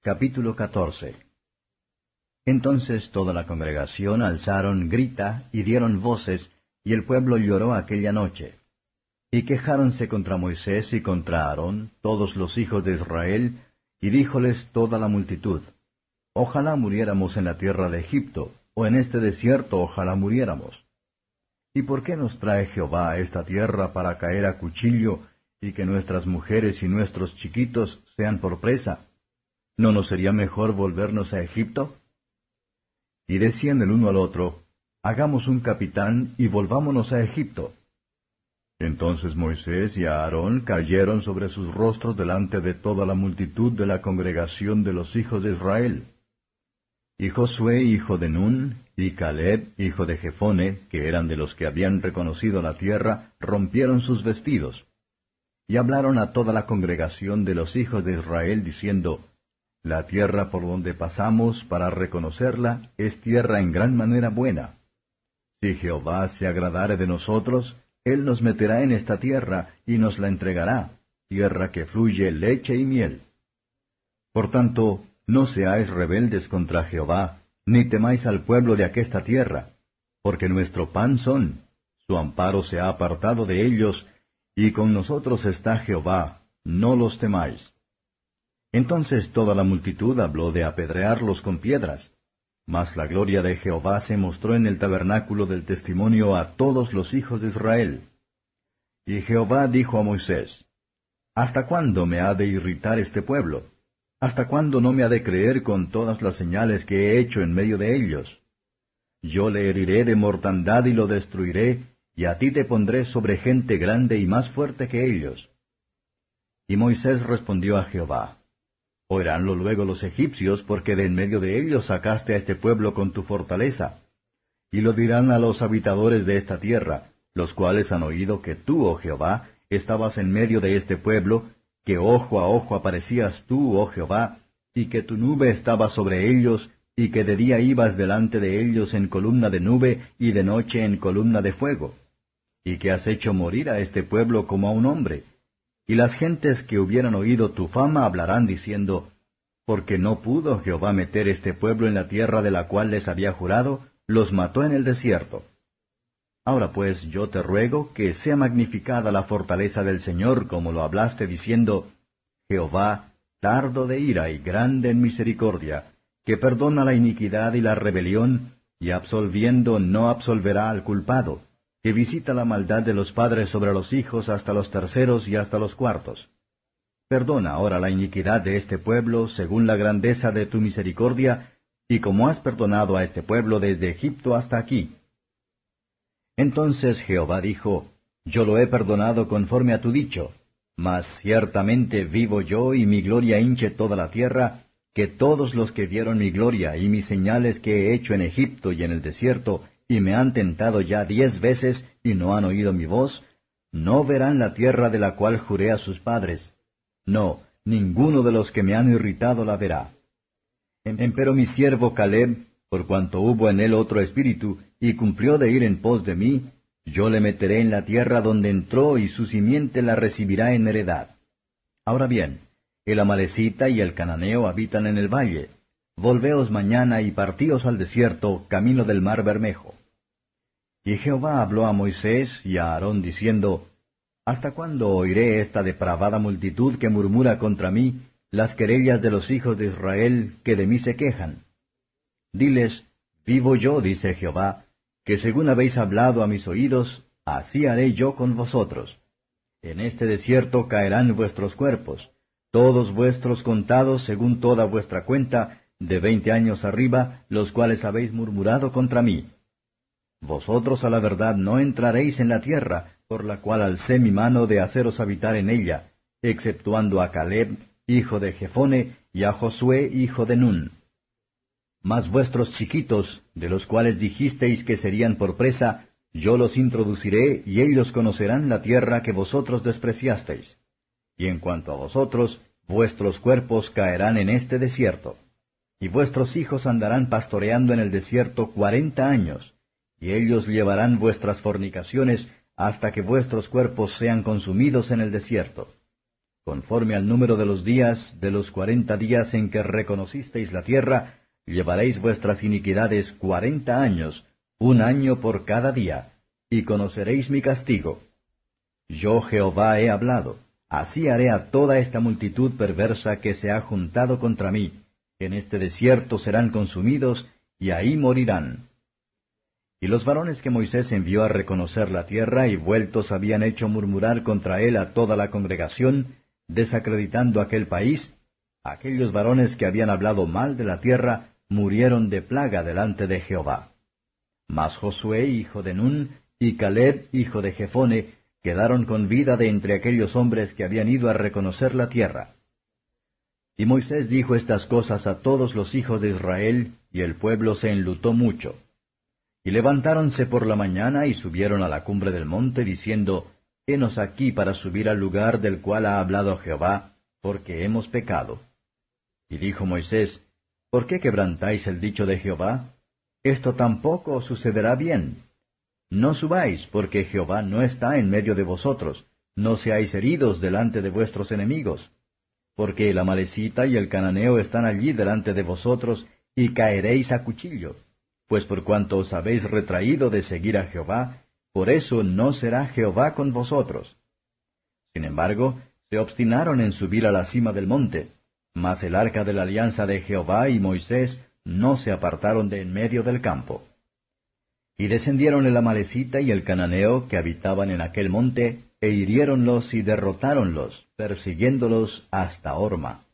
Capítulo 14. Entonces toda la congregación alzaron grita y dieron voces, y el pueblo lloró aquella noche. Y quejáronse contra Moisés y contra Aarón todos los hijos de Israel, y díjoles toda la multitud: Ojalá muriéramos en la tierra de Egipto, o en este desierto ojalá muriéramos. ¿Y por qué nos trae Jehová a esta tierra para caer a cuchillo, y que nuestras mujeres y nuestros chiquitos sean por presa? ¿No nos sería mejor volvernos a Egipto? Y decían el uno al otro: Hagamos un capitán y volvámonos a Egipto. Entonces Moisés y Aarón cayeron sobre sus rostros delante de toda la multitud de la congregación de los hijos de Israel. Y Josué hijo de Nun, y Caleb hijo de Jefone, que eran de los que habían reconocido la tierra, rompieron sus vestidos. Y hablaron a toda la congregación de los hijos de Israel, diciendo: La tierra por donde pasamos para reconocerla es tierra en gran manera buena. Si Jehová se agradare de nosotros, Él nos meterá en esta tierra y nos la entregará, tierra que fluye leche y miel. Por tanto, no seáis rebeldes contra Jehová, ni temáis al pueblo de aquesta tierra, porque nuestro pan son, su amparo se ha apartado de ellos, y con nosotros está Jehová, no los temáis. Entonces toda la multitud habló de apedrearlos con piedras. Mas la gloria de Jehová se mostró en el tabernáculo del testimonio a todos los hijos de Israel. Y Jehová dijo a Moisés: ¿Hasta cuándo me ha de irritar este pueblo? ¿Hasta cuándo no me ha de creer con todas las señales que he hecho en medio de ellos? Yo le heriré de mortandad y lo destruiré, y a ti te pondré sobre gente grande y más fuerte que ellos. Y Moisés respondió a Jehová: Oiránlo luego los egipcios, porque de en medio de ellos sacaste a este pueblo con tu fortaleza. Y lo dirán a los habitadores de esta tierra, los cuales han oído que tú, oh Jehová, estabas en medio de este pueblo, que ojo a ojo aparecías tú, oh Jehová, y que tu nube estaba sobre ellos, y que de día ibas delante de ellos en columna de nube, y de noche en columna de fuego. Y que has hecho morir a este pueblo como a un hombre. Y las gentes que hubieran oído tu fama hablarán diciendo: Porque no pudo Jehová meter este pueblo en la tierra de la cual les había jurado, los mató en el desierto. Ahora pues yo te ruego que sea magnificada la fortaleza del Señor, como lo hablaste diciendo: Jehová, tardo de ira y grande en misericordia, que perdona la iniquidad y la rebelión, y absolviendo no absolverá al culpado, que visita la maldad de los padres sobre los hijos hasta los terceros y hasta los cuartos. Perdona ahora la iniquidad de este pueblo según la grandeza de tu misericordia, y como has perdonado a este pueblo desde Egipto hasta aquí. Entonces Jehová dijo: Yo lo he perdonado conforme a tu dicho, mas ciertamente vivo yo y mi gloria hinche toda la tierra, que todos los que vieron mi gloria y mis señales que he hecho en Egipto y en el desierto, y me han tentado ya 10 veces, y no han oído mi voz, no verán la tierra de la cual juré a sus padres. No, ninguno de los que me han irritado la verá. Empero mi siervo Caleb, por cuanto hubo en él otro espíritu, y cumplió de ir en pos de mí, yo le meteré en la tierra donde entró, y su simiente la recibirá en heredad. Ahora bien, el amalecita y el cananeo habitan en el valle. Volveos mañana y partíos al desierto, camino del mar Bermejo. Y Jehová habló a Moisés y a Aarón diciendo: ¿Hasta cuándo oiré esta depravada multitud que murmura contra mí, las querellas de los hijos de Israel que de mí se quejan? Diles: Vivo yo, dice Jehová, que según habéis hablado a mis oídos, así haré yo con vosotros. En este desierto caerán vuestros cuerpos, todos vuestros contados según toda vuestra cuenta, de 20 años arriba, los cuales habéis murmurado contra mí. Vosotros a la verdad no entraréis en la tierra, por la cual alcé mi mano de haceros habitar en ella, exceptuando a Caleb, hijo de Jefone, y a Josué, hijo de Nun. Mas vuestros chiquitos, de los cuales dijisteis que serían por presa, yo los introduciré, y ellos conocerán la tierra que vosotros despreciasteis. Y en cuanto a vosotros, vuestros cuerpos caerán en este desierto. Y vuestros hijos andarán pastoreando en el desierto 40 años, y ellos llevarán vuestras fornicaciones hasta que vuestros cuerpos sean consumidos en el desierto. conforme al número de los días, de los 40 días en que reconocisteis la tierra, llevaréis vuestras iniquidades 40 años, 1 año por cada día, y conoceréis mi castigo. Yo Jehová he hablado, así haré a toda esta multitud perversa que se ha juntado contra mí, que en este desierto serán consumidos, y ahí morirán. Y los varones que Moisés envió a reconocer la tierra y vueltos habían hecho murmurar contra él a toda la congregación, desacreditando aquel país, aquellos varones que habían hablado mal de la tierra murieron de plaga delante de Jehová. Mas Josué hijo de Nun y Caleb hijo de Jefone quedaron con vida de entre aquellos hombres que habían ido a reconocer la tierra. Y Moisés dijo estas cosas a todos los hijos de Israel, y el pueblo se enlutó mucho. Y levantáronse por la mañana y subieron a la cumbre del monte, diciendo, Henos aquí para subir al lugar del cual ha hablado Jehová, porque hemos pecado. Y dijo Moisés, ¿por qué quebrantáis el dicho de Jehová? Esto tampoco sucederá bien. No subáis, porque Jehová no está en medio de vosotros, no seáis heridos delante de vuestros enemigos. Porque el amalecita y el cananeo están allí delante de vosotros, y caeréis a cuchillo. Pues por cuanto os habéis retraído de seguir a Jehová, por eso no será Jehová con vosotros. Sin embargo, se obstinaron en subir a la cima del monte, mas el arca de la alianza de Jehová y Moisés no se apartaron de en medio del campo. Y descendieron el amalecita y el cananeo que habitaban en aquel monte, e hiriéronlos y derrotáronlos, persiguiéndolos hasta Horma.